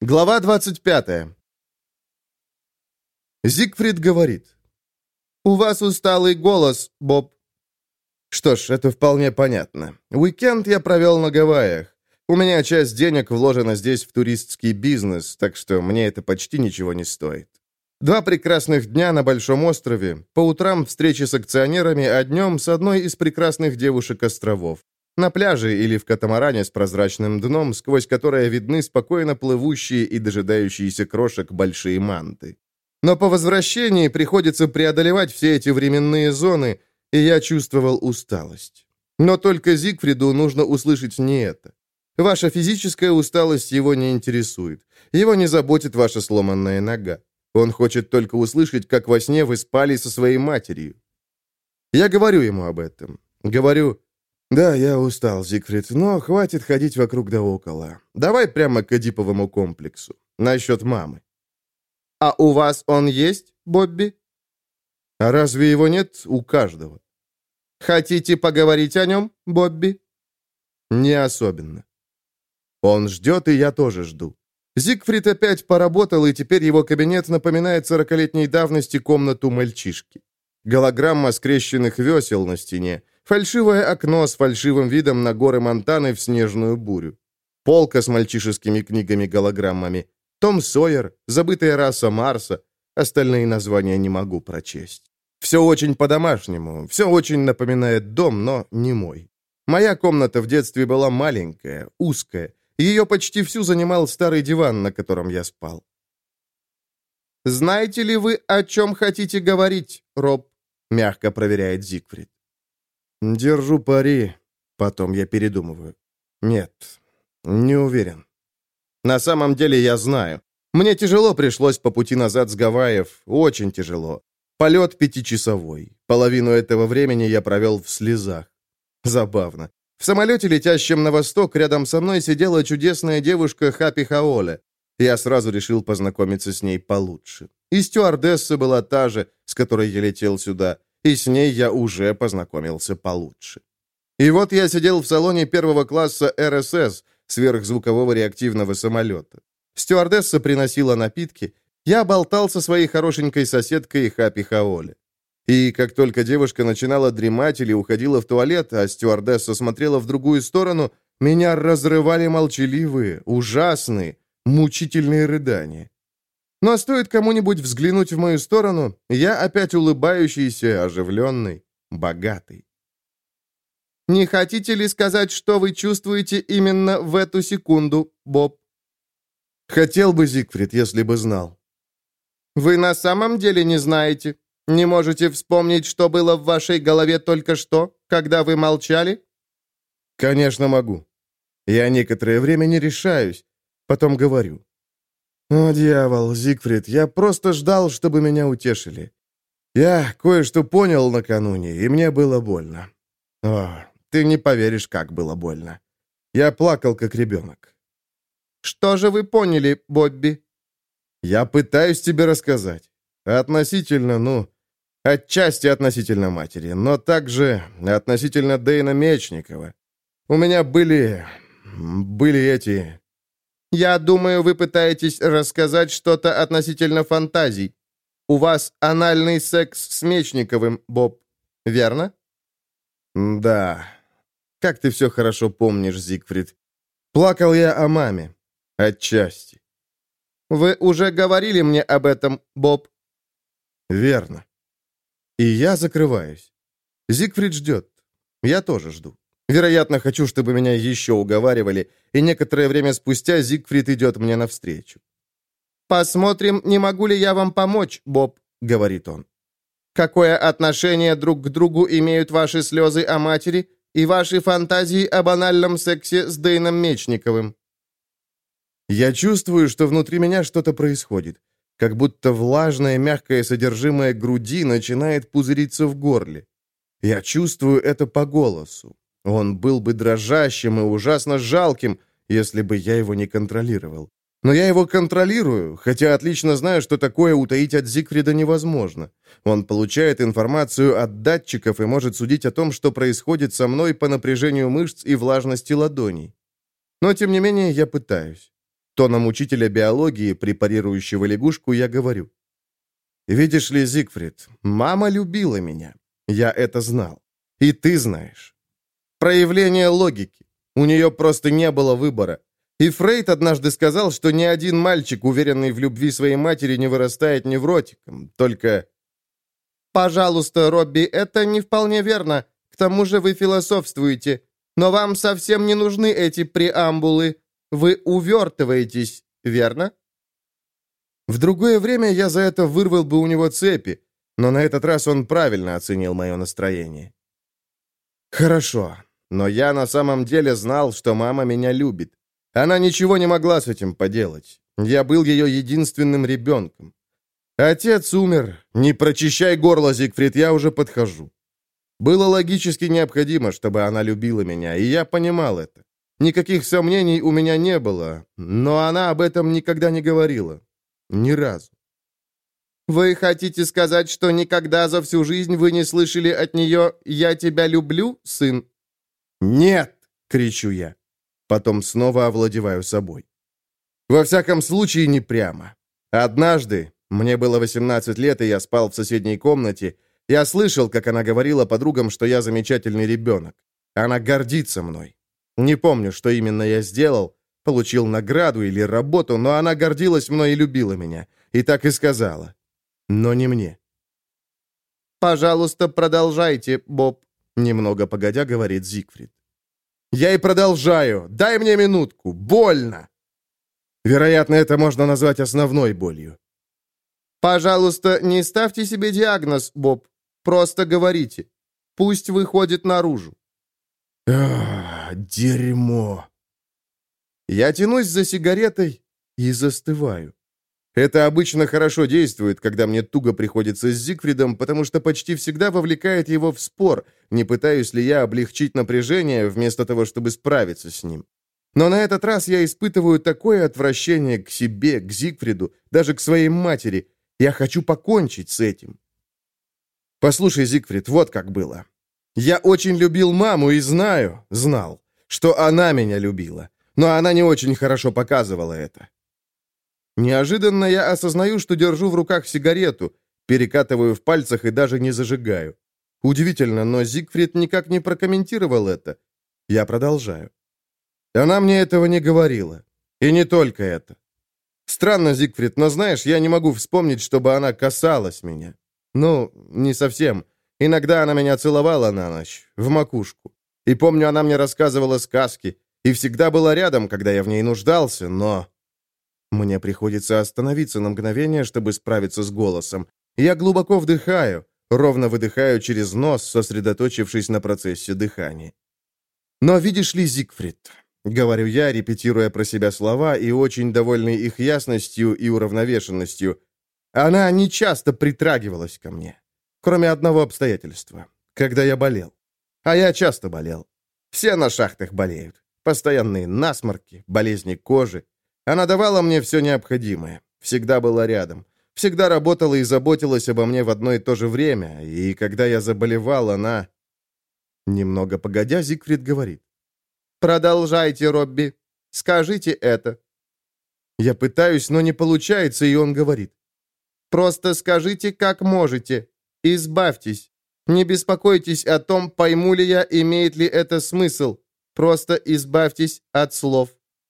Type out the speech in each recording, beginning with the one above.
Глава 25. Зигфрид говорит. «У вас усталый голос, Боб». Что ж, это вполне понятно. Уикенд я провел на Гавайях. У меня часть денег вложена здесь в туристский бизнес, так что мне это почти ничего не стоит. 2 прекрасных дня на Большом острове, по утрам встречи с акционерами, а днем с одной из прекрасных девушек островов. На пляже или в катамаране с прозрачным дном, сквозь которое видны спокойно плывущие и дожидающиеся крошек большие манты. Но по возвращении приходится преодолевать все эти временные зоны, и я чувствовал усталость. Но только Зигфриду нужно услышать не это. Ваша физическая усталость его не интересует. Его не заботит ваша сломанная нога. Он хочет только услышать, как во сне вы спали со своей матерью. Я говорю ему об этом. Говорю: «Да, я устал, Зигфрид, но хватит ходить вокруг да около. Давай прямо к эдиповому комплексу. Насчет мамы». «А у вас он есть, Бобби?» «А разве его нет у каждого?» «Хотите поговорить о нем, Бобби?» «Не особенно». Он ждет, и я тоже жду. Зигфрид опять поработал, и теперь его кабинет напоминает 40-летней давности комнату мальчишки. Голограмма скрещенных весел на стене, фальшивое окно с фальшивым видом на горы Монтаны в снежную бурю, полка с мальчишескими книгами-голограммами, Том Сойер, забытая раса Марса, остальные названия не могу прочесть. Все очень по-домашнему, все очень напоминает дом, но не мой. Моя комната в детстве была маленькая, узкая, и ее почти всю занимал старый диван, на котором я спал. «Знаете ли вы, о чем хотите говорить, Роб?» — мягко проверяет Зигфрид. Держу пари, потом я передумываю. Нет, не уверен. На самом деле я знаю. Мне тяжело пришлось по пути назад с Гавайев, очень тяжело. Полет 5-часовой. Половину этого времени я провел в слезах. Забавно. В самолете, летящем на восток, рядом со мной сидела чудесная девушка Хапи Хаоле. Я сразу решил познакомиться с ней получше. И стюардесса была та же, с которой я летел сюда, и с ней я уже познакомился получше. И вот я сидел в салоне первого класса РСС, сверхзвукового реактивного самолета. Стюардесса приносила напитки, я болтал со своей хорошенькой соседкой Хапи Хаоле. И как только девушка начинала дремать или уходила в туалет, а стюардесса смотрела в другую сторону, меня разрывали молчаливые, ужасные, мучительные рыдания. Но стоит кому-нибудь взглянуть в мою сторону, я опять улыбающийся, оживленный, богатый. «Не хотите ли сказать, что вы чувствуете именно в эту секунду, Боб?» «Хотел бы, Зигфрид, если бы знал». «Вы на самом деле не знаете? Не можете вспомнить, что было в вашей голове только что, когда вы молчали?» «Конечно могу. Я некоторое время не решаюсь, потом говорю. О, дьявол, Зигфрид, я просто ждал, чтобы меня утешили. Я кое-что понял накануне, и мне было больно. О, ты не поверишь, как было больно. Я плакал, как ребенок». «Что же вы поняли, Бобби?» «Я пытаюсь тебе рассказать. Относительно, отчасти относительно матери, но также относительно Дэйна Мечникова. У меня были эти...» «Я думаю, вы пытаетесь рассказать что-то относительно фантазий. У вас анальный секс с Мечниковым, Боб, верно?» «Да. Как ты все хорошо помнишь, Зигфрид. Плакал я о маме. Отчасти». «Вы уже говорили мне об этом, Боб». «Верно. И я закрываюсь. Зигфрид ждет. Я тоже жду. Вероятно, хочу, чтобы меня еще уговаривали, и некоторое время спустя Зигфрид идет мне навстречу. «Посмотрим, не могу ли я вам помочь, Боб», — говорит он. «Какое отношение друг к другу имеют ваши слезы о матери и ваши фантазии о банальном сексе с Дэйном Мечниковым?» Я чувствую, что внутри меня что-то происходит, как будто влажное мягкое содержимое груди начинает пузыриться в горле. Я чувствую это по голосу. Он был бы дрожащим и ужасно жалким, если бы я его не контролировал. Но я его контролирую, хотя отлично знаю, что такое утаить от Зигфрида невозможно. Он получает информацию от датчиков и может судить о том, что происходит со мной по напряжению мышц и влажности ладоней. Но, тем не менее, я пытаюсь. Тоном учителя биологии, препарирующего лягушку, я говорю. «Видишь ли, Зигфрид, мама любила меня. Я это знал. И ты знаешь. Проявление логики. У нее просто не было выбора. И Фрейд однажды сказал, что ни один мальчик, уверенный в любви своей матери, не вырастает невротиком. Только... «Пожалуйста, Робби, это не вполне верно. К тому же вы философствуете. Но вам совсем не нужны эти преамбулы. Вы увертываетесь, верно?» В другое время я за это вырвал бы у него цепи, но на этот раз он правильно оценил мое настроение. «Хорошо, но я на самом деле знал, что мама меня любит. Она ничего не могла с этим поделать. Я был ее единственным ребенком. Отец умер. Не прочищай горло, Зигфрид, я уже подхожу. Было логически необходимо, чтобы она любила меня, и я понимал это. Никаких сомнений у меня не было, но она об этом никогда не говорила. Ни разу. «Вы хотите сказать, что никогда за всю жизнь вы не слышали от нее «я тебя люблю, сын»?» «Нет!» — кричу я. Потом снова овладеваю собой. Во всяком случае, не прямо. Однажды, мне было 18 лет, и я спал в соседней комнате, я слышал, как она говорила подругам, что я замечательный ребенок. Она гордится мной. Не помню, что именно я сделал, получил награду или работу, но она гордилась мной и любила меня. И так и сказала. Но не мне. «Пожалуйста, продолжайте, Боб», — немного погодя говорит Зигфрид. «Я и продолжаю. Дай мне минутку. Больно!» Вероятно, это можно назвать основной болью. «Пожалуйста, не ставьте себе диагноз, Боб. Просто говорите. Пусть выходит наружу». Дерьмо. Я тянусь за сигаретой и застываю. Это обычно хорошо действует, когда мне туго приходится с Зигфридом, потому что почти всегда вовлекает его в спор, не пытаюсь ли я облегчить напряжение, вместо того, чтобы справиться с ним. Но на этот раз я испытываю такое отвращение к себе, к Зигфриду, даже к своей матери. Я хочу покончить с этим. Послушай, Зигфрид, вот как было. Я очень любил маму и знал, что она меня любила, но она не очень хорошо показывала это. Неожиданно я осознаю, что держу в руках сигарету, перекатываю в пальцах и даже не зажигаю. Удивительно, но Зигфрид никак не прокомментировал это. Я продолжаю. Она мне этого не говорила. И не только это. Странно, Зигфрид, но знаешь, я не могу вспомнить, чтобы она касалась меня. Ну, не совсем. Иногда она меня целовала на ночь, в макушку. И помню, она мне рассказывала сказки, и всегда была рядом, когда я в ней нуждался, но... Мне приходится остановиться на мгновение, чтобы справиться с голосом. Я глубоко вдыхаю, ровно выдыхаю через нос, сосредоточившись на процессе дыхания. Но видишь ли, Зигфрид, говорю я, репетируя про себя слова и очень довольный их ясностью и уравновешенностью, она не часто притрагивалась ко мне, кроме одного обстоятельства, когда я болел. А я часто болел. Все на шахтах болеют. Постоянные насморки, болезни кожи. Она давала мне все необходимое, всегда была рядом, всегда работала и заботилась обо мне в одно и то же время, и когда я заболевал, она... Немного погодя, Зигфрид говорит. «Продолжайте, Робби. Скажите это». Я пытаюсь, но не получается, и он говорит. «Просто скажите, как можете. Избавьтесь. Не беспокойтесь о том, пойму ли я, имеет ли это смысл. Просто избавьтесь от слов».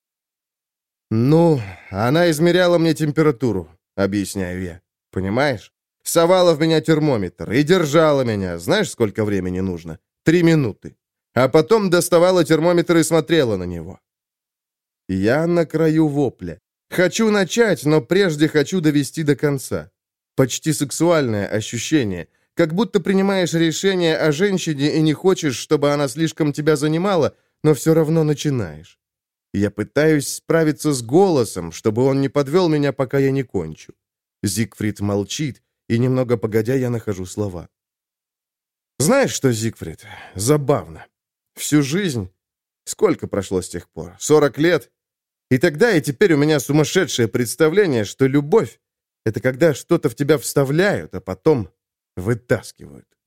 «Ну, она измеряла мне температуру», — объясняю я. «Понимаешь? Совала в меня термометр и держала меня. Знаешь, сколько времени нужно? 3 минуты. А потом доставала термометр и смотрела на него». Я на краю вопля. Хочу начать, но прежде хочу довести до конца. Почти сексуальное ощущение. Как будто принимаешь решение о женщине и не хочешь, чтобы она слишком тебя занимала, но все равно начинаешь. Я пытаюсь справиться с голосом, чтобы он не подвел меня, пока я не кончу. Зигфрид молчит, и немного погодя я нахожу слова. Знаешь что, Зигфрид, забавно. Всю жизнь... Сколько прошло с тех пор? 40 лет? И тогда, и теперь у меня сумасшедшее представление, что любовь — это когда что-то в тебя вставляют, а потом вытаскивают.